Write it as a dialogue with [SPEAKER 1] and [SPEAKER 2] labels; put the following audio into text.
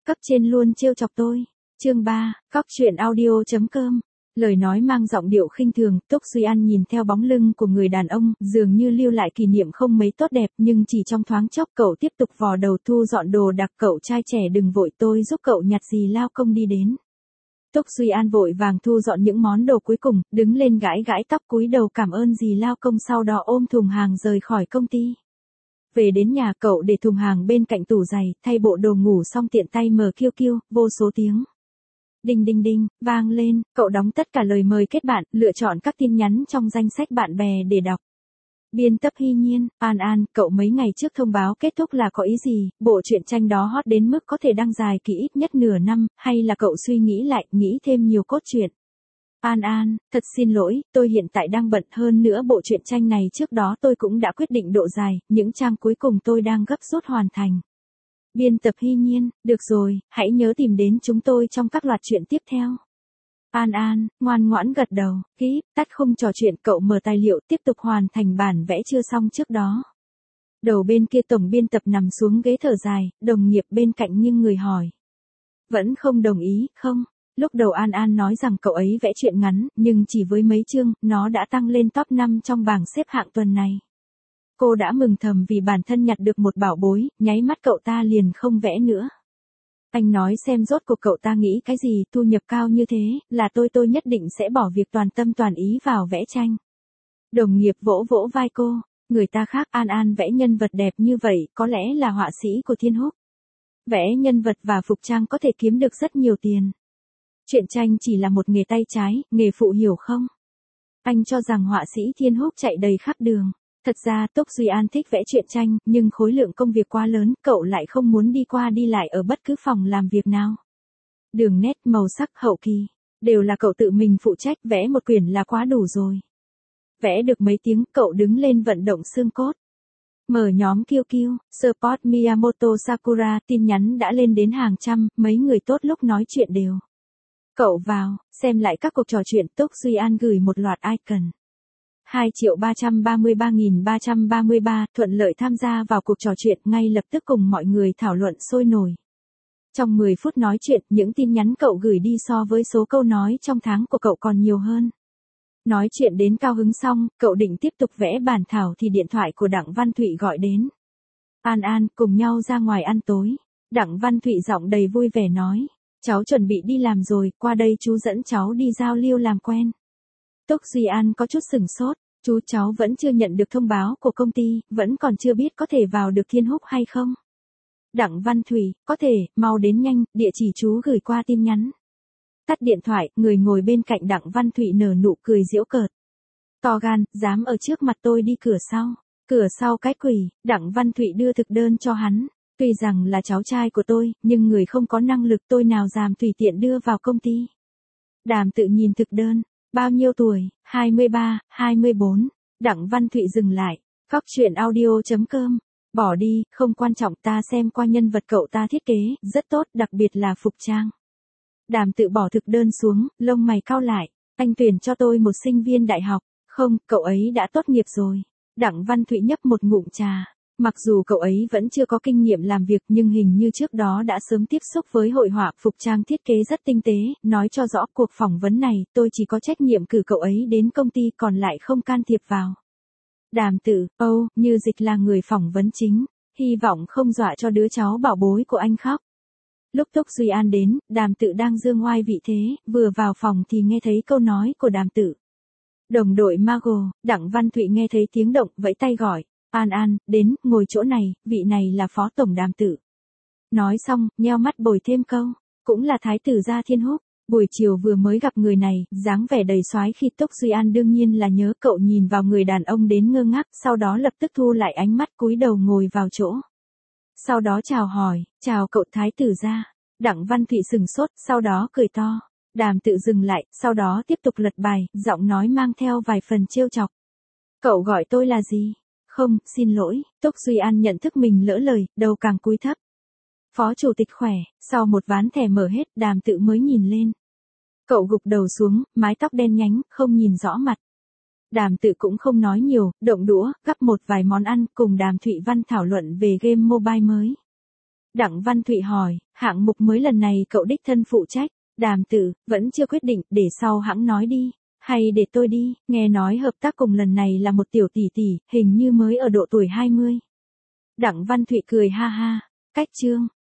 [SPEAKER 1] cấp trên luôn trêu chọc tôi. Chương 3, Cóc truyện audio.com. Lời nói mang giọng điệu khinh thường, Túc Duy An nhìn theo bóng lưng của người đàn ông, dường như lưu lại kỷ niệm không mấy tốt đẹp, nhưng chỉ trong thoáng chốc cậu tiếp tục vò đầu thu dọn đồ đạc. Cậu trai trẻ đừng vội, tôi giúp cậu nhặt gì lao công đi đến. Túc Duy An vội vàng thu dọn những món đồ cuối cùng, đứng lên gãi gãi tóc cúi đầu cảm ơn dì lao công, sau đó ôm thùng hàng rời khỏi công ty. Về đến nhà, cậu để thùng hàng bên cạnh tủ giày, thay bộ đồ ngủ xong tiện tay mở QQ, vô số tiếng đinh đinh đinh vang lên, cậu đóng tất cả lời mời kết bạn, lựa chọn các tin nhắn trong danh sách bạn bè để đọc. Biên tập Hy Nhiên, An, cậu mấy ngày trước thông báo kết thúc là có ý gì, bộ truyện tranh đó hot đến mức có thể đăng dài kỳ ít nhất nửa năm, hay là cậu suy nghĩ lại, nghĩ thêm nhiều cốt truyện? An, thật xin lỗi, tôi hiện tại đang bận, hơn nữa bộ truyện tranh này trước đó tôi cũng đã quyết định độ dài, những trang cuối cùng tôi đang gấp rút hoàn thành. Biên tập Hy Nhiên, được rồi, hãy nhớ tìm đến chúng tôi trong các loạt truyện tiếp theo. An, ngoan ngoãn gật đầu, kíp, tắt khung trò chuyện, cậu mở tài liệu tiếp tục hoàn thành bản vẽ chưa xong trước đó. Đầu bên kia tổng biên tập nằm xuống ghế thở dài, đồng nghiệp bên cạnh nghiêng người hỏi. Vẫn không đồng ý, không? Lúc đầu An nói rằng cậu ấy vẽ truyện ngắn, nhưng chỉ với mấy chương, nó đã tăng lên top 5 trong bảng xếp hạng tuần này. Cô đã mừng thầm vì bản thân nhặt được một bảo bối, nháy mắt cậu ta liền không vẽ nữa. Anh nói xem rốt cuộc cậu ta nghĩ cái gì, thu nhập cao như thế, là tôi nhất định sẽ bỏ việc toàn tâm toàn ý vào vẽ tranh. Đồng nghiệp vỗ vỗ vai cô, người ta khác, An vẽ nhân vật đẹp như vậy, có lẽ là họa sĩ của Thiên Húc. Vẽ nhân vật và phục trang có thể kiếm được rất nhiều tiền. Truyện tranh chỉ là một nghề tay trái, nghề phụ hiểu không? Anh cho rằng họa sĩ Thiên Húc chạy đầy khắp đường. Thật ra Túc Duy An thích vẽ truyện tranh, nhưng khối lượng công việc quá lớn, cậu lại không muốn đi qua đi lại ở bất cứ phòng làm việc nào. Đường nét, màu sắc, hậu kỳ, đều là cậu tự mình phụ trách, vẽ một quyển là quá đủ rồi. Vẽ được mấy tiếng, cậu đứng lên vận động xương cốt. Mở nhóm QQ, Support Miyamoto Sakura, tin nhắn đã lên đến hàng trăm, mấy người tốt lúc nói chuyện đều. Cậu vào, xem lại các cuộc trò chuyện, Túc Duy An gửi một loạt icon. 2.333.333, thuận lợi tham gia vào cuộc trò chuyện, ngay lập tức cùng mọi người thảo luận sôi nổi. Trong 10 phút nói chuyện, những tin nhắn cậu gửi đi so với số câu nói trong tháng của cậu còn nhiều hơn. Nói chuyện đến cao hứng xong, cậu định tiếp tục vẽ bản thảo thì điện thoại của Đặng Văn Thụy gọi đến. An, cùng nhau ra ngoài ăn tối. Đặng Văn Thụy giọng đầy vui vẻ nói. Cháu chuẩn bị đi làm rồi, qua đây chú dẫn cháu đi giao lưu làm quen. Túc Duy An có chút sửng sốt, cháu vẫn chưa nhận được thông báo của công ty, vẫn còn chưa biết có thể vào được Thiên Húc hay không. Đặng Văn Thủy, có thể, mau đến nhanh, địa chỉ chú gửi qua tin nhắn. Tắt điện thoại, người ngồi bên cạnh Đặng Văn Thụy nở nụ cười giễu cợt. To gan, dám ở trước mặt tôi đi cửa sau cái quỷ, Đặng Văn Thụy đưa thực đơn cho hắn. Tuy rằng là cháu trai của tôi, nhưng người không có năng lực tôi nào dám tùy tiện đưa vào công ty. Đàm Tự nhìn thực đơn. Bao nhiêu tuổi? 23, 24. Đặng Văn Thụy dừng lại. Cóc truyện audio.com. Bỏ đi, không quan trọng, ta xem qua nhân vật cậu ta thiết kế, rất tốt, đặc biệt là phục trang. Đàm Tự bỏ thực đơn xuống, lông mày cau lại. Anh tuyển cho tôi một sinh viên đại học. Không, cậu ấy đã tốt nghiệp rồi. Đặng Văn Thụy nhấp một ngụm trà. Mặc dù cậu ấy vẫn chưa có kinh nghiệm làm việc, nhưng hình như trước đó đã sớm tiếp xúc với hội họa, phục trang thiết kế rất tinh tế, nói cho rõ cuộc phỏng vấn này, tôi chỉ có trách nhiệm cử cậu ấy đến công ty, còn lại không can thiệp vào. Đàm Tự, như dịch là người phỏng vấn chính, hy vọng không dọa cho đứa cháu bảo bối của anh khóc. Lúc Túc Duy An đến, Đàm Tự đang dương oai vị thế, vừa vào phòng thì nghe thấy câu nói của Đàm Tự. Đồng đội Mago, Đặng Văn Thụy nghe thấy tiếng động, vẫy tay gọi. An, đến, ngồi chỗ này, vị này là phó tổng Đàm Tự. Nói xong, nheo mắt bồi thêm câu, cũng là thái tử gia Thiên Húc. Buổi chiều vừa mới gặp người này, dáng vẻ đầy soái khi Túc Duy An đương nhiên là nhớ, cậu nhìn vào người đàn ông đến ngơ ngác, sau đó lập tức thu lại ánh mắt, cúi đầu ngồi vào chỗ. Sau đó chào hỏi, chào cậu thái tử gia. Đặng Văn Thụy sừng sốt, sau đó cười to. Đàm Tự dừng lại, sau đó tiếp tục lật bài, giọng nói mang theo vài phần trêu chọc. Cậu gọi tôi là gì? Không, xin lỗi, Túc Duy An nhận thức mình lỡ lời, đầu càng cúi thấp. Phó chủ tịch khỏe, sau một ván thẻ mở hết, Đàm Tự mới nhìn lên. Cậu gục đầu xuống, mái tóc đen nhánh, không nhìn rõ mặt. Đàm Tự cũng không nói nhiều, động đũa, gắp một vài món ăn, cùng Đàm Thụy Văn thảo luận về game mobile mới. Đặng Văn Thụy hỏi, hạng mục mới lần này cậu đích thân phụ trách. Đàm Tử, vẫn chưa quyết định, để sau hãng nói đi. Hay để tôi đi, nghe nói hợp tác cùng lần này là một tiểu tỷ tỷ, hình như mới ở độ tuổi 20. Đặng Văn Thụy cười ha ha, cách chương.